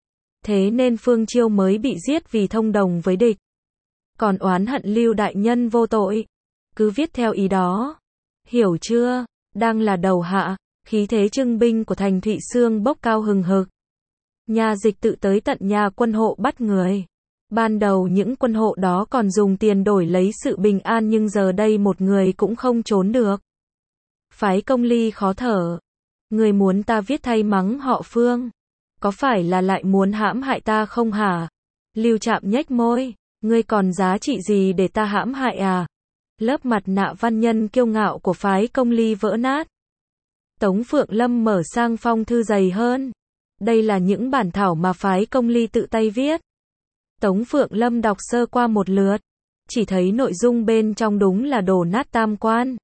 Thế nên Phương Chiêu mới bị giết vì thông đồng với địch. Còn oán hận Lưu đại nhân vô tội. Cứ viết theo ý đó. Hiểu chưa? Đang là đầu hạ, khí thế trưng binh của thành Thụy Xương bốc cao hừng hực. Nhà Dịch tự tới tận nhà quân hộ bắt người. Ban đầu những quân hộ đó còn dùng tiền đổi lấy sự bình an nhưng giờ đây một người cũng không trốn được. Phái Công Ly khó thở. Người muốn ta viết thay mắng họ Phương? Có phải là lại muốn hãm hại ta không hả? Lưu Trạm nhếch môi. Ngươi còn giá trị gì để ta hãm hại à? Lớp mặt nạ văn nhân kiêu ngạo của phái Công Ly vỡ nát. Tống Phượng Lâm mở sang phong thư dày hơn. Đây là những bản thảo mà phái Công Ly tự tay viết. Tống Phượng Lâm đọc sơ qua một lượt. Chỉ thấy nội dung bên trong đúng là đổ nát tam quan.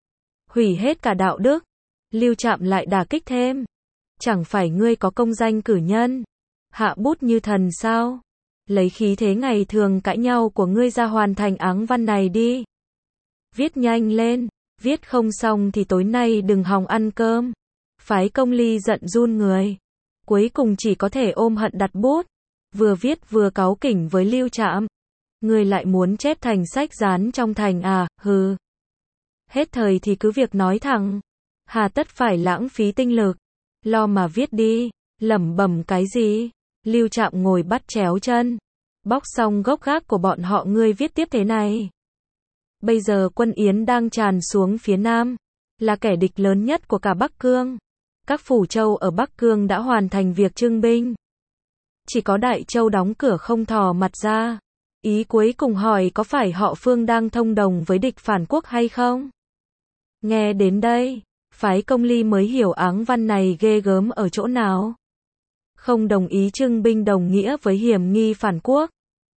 Hủy hết cả đạo đức. Lưu Trạm lại đả kích thêm. Chẳng phải ngươi có công danh cử nhân, hạ bút như thần sao? Lấy khí thế ngày thường cãi nhau của ngươi ra hoàn thành áng văn này đi. Viết nhanh lên, viết không xong thì tối nay đừng hòng ăn cơm. Phái Công Ly giận run người. Cuối cùng chỉ có thể ôm hận đặt bút. Vừa viết vừa cáu kỉnh với Lưu Trạm. Ngươi lại muốn chép thành sách dán trong thành à, hừ. Hết thời thì cứ việc nói thẳng. Hà tất phải lãng phí tinh lực. Lo mà viết đi, lẩm bẩm cái gì? Lưu Trạm ngồi bắt chéo chân. Bóc xong gốc gác của bọn họ, ngươi viết tiếp thế này. Bây giờ quân Yến đang tràn xuống phía Nam. Là kẻ địch lớn nhất của cả Bắc Cương. Các phủ châu ở Bắc Cương đã hoàn thành việc trưng binh. Chỉ có Đại Châu đóng cửa không thò mặt ra. Ý cuối cùng hỏi có phải họ Phương đang thông đồng với địch phản quốc hay không? Nghe đến đây, phái Công Ly mới hiểu áng văn này ghê gớm ở chỗ nào. Không đồng ý trưng binh đồng nghĩa với hiểm nghi phản quốc.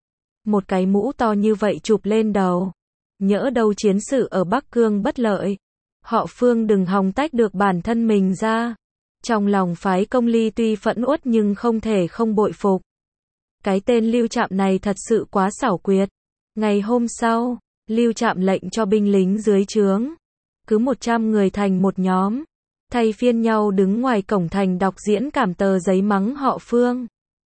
Một cái mũ to như vậy chụp lên đầu. Nhỡ đâu chiến sự ở Bắc Cương bất lợi. Họ Phương đừng hòng tách được bản thân mình ra. Trong lòng phái Công Ly tuy phẫn uất nhưng không thể không bội phục. Cái tên Lưu Trạm này thật sự quá xảo quyệt. Ngày hôm sau, Lưu Trạm lệnh cho binh lính dưới trướng. Cứ 100 người thành một nhóm. Thay phiên nhau đứng ngoài cổng thành đọc diễn cảm tờ giấy mắng họ Phương.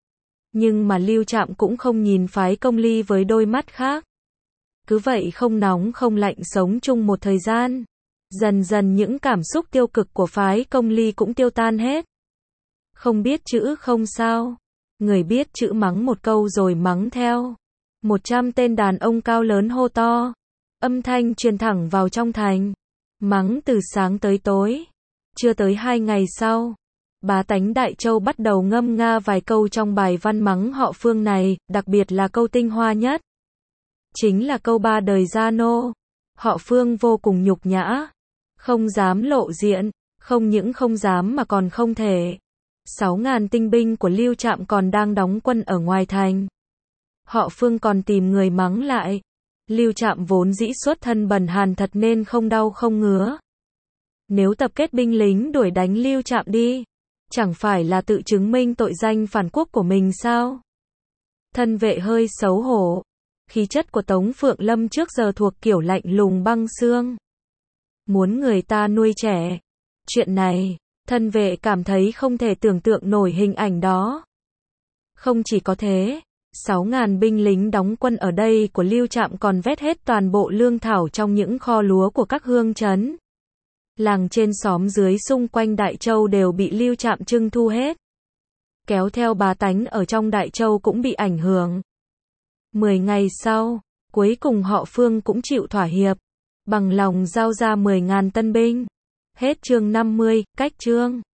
Nhưng mà Lưu Trạm cũng không nhìn phái Công Ly với đôi mắt khác. Cứ vậy không nóng không lạnh sống chung một thời gian. Dần dần những cảm xúc tiêu cực của phái Công Ly cũng tiêu tan hết. Không biết chữ không sao. Người biết chữ mắng một câu rồi mắng theo. 100 tên đàn ông cao lớn hô to. Âm thanh truyền thẳng vào trong thành. Mắng từ sáng tới tối. Chưa tới 2 ngày sau, bá tánh Đại Châu bắt đầu ngâm nga vài câu trong bài văn mắng họ Phương này, đặc biệt là câu tinh hoa nhất. Chính là câu ba đời gia nô. Họ Phương vô cùng nhục nhã. Không dám lộ diện, không những không dám mà còn không thể. 6.000 tinh binh của Lưu Trạm còn đang đóng quân ở ngoài thành. Họ Phương còn tìm người mắng lại. Lưu Trạm vốn dĩ xuất thân bần hàn thật nên không đau không ngứa. Nếu tập kết binh lính đuổi đánh Lưu Trạm đi, chẳng phải là tự chứng minh tội danh phản quốc của mình sao? Thân vệ hơi xấu hổ. Khí chất của Tống Phượng Lâm trước giờ thuộc kiểu lạnh lùng băng xương. Muốn người ta nuôi trẻ. Chuyện này, thân vệ cảm thấy không thể tưởng tượng nổi hình ảnh đó. Không chỉ có thế, 6.000 binh lính đóng quân ở đây của Lưu Trạm còn vét hết toàn bộ lương thảo trong những kho lúa của các hương trấn. Làng trên xóm dưới xung quanh Đại Châu đều bị Lưu Trạm trưng thu hết. Kéo theo bá tánh ở trong Đại Châu cũng bị ảnh hưởng. 10 ngày sau, cuối cùng họ Phương cũng chịu thỏa hiệp. Bằng lòng giao ra 10.000 tân binh. Hết chương 50, cách chương.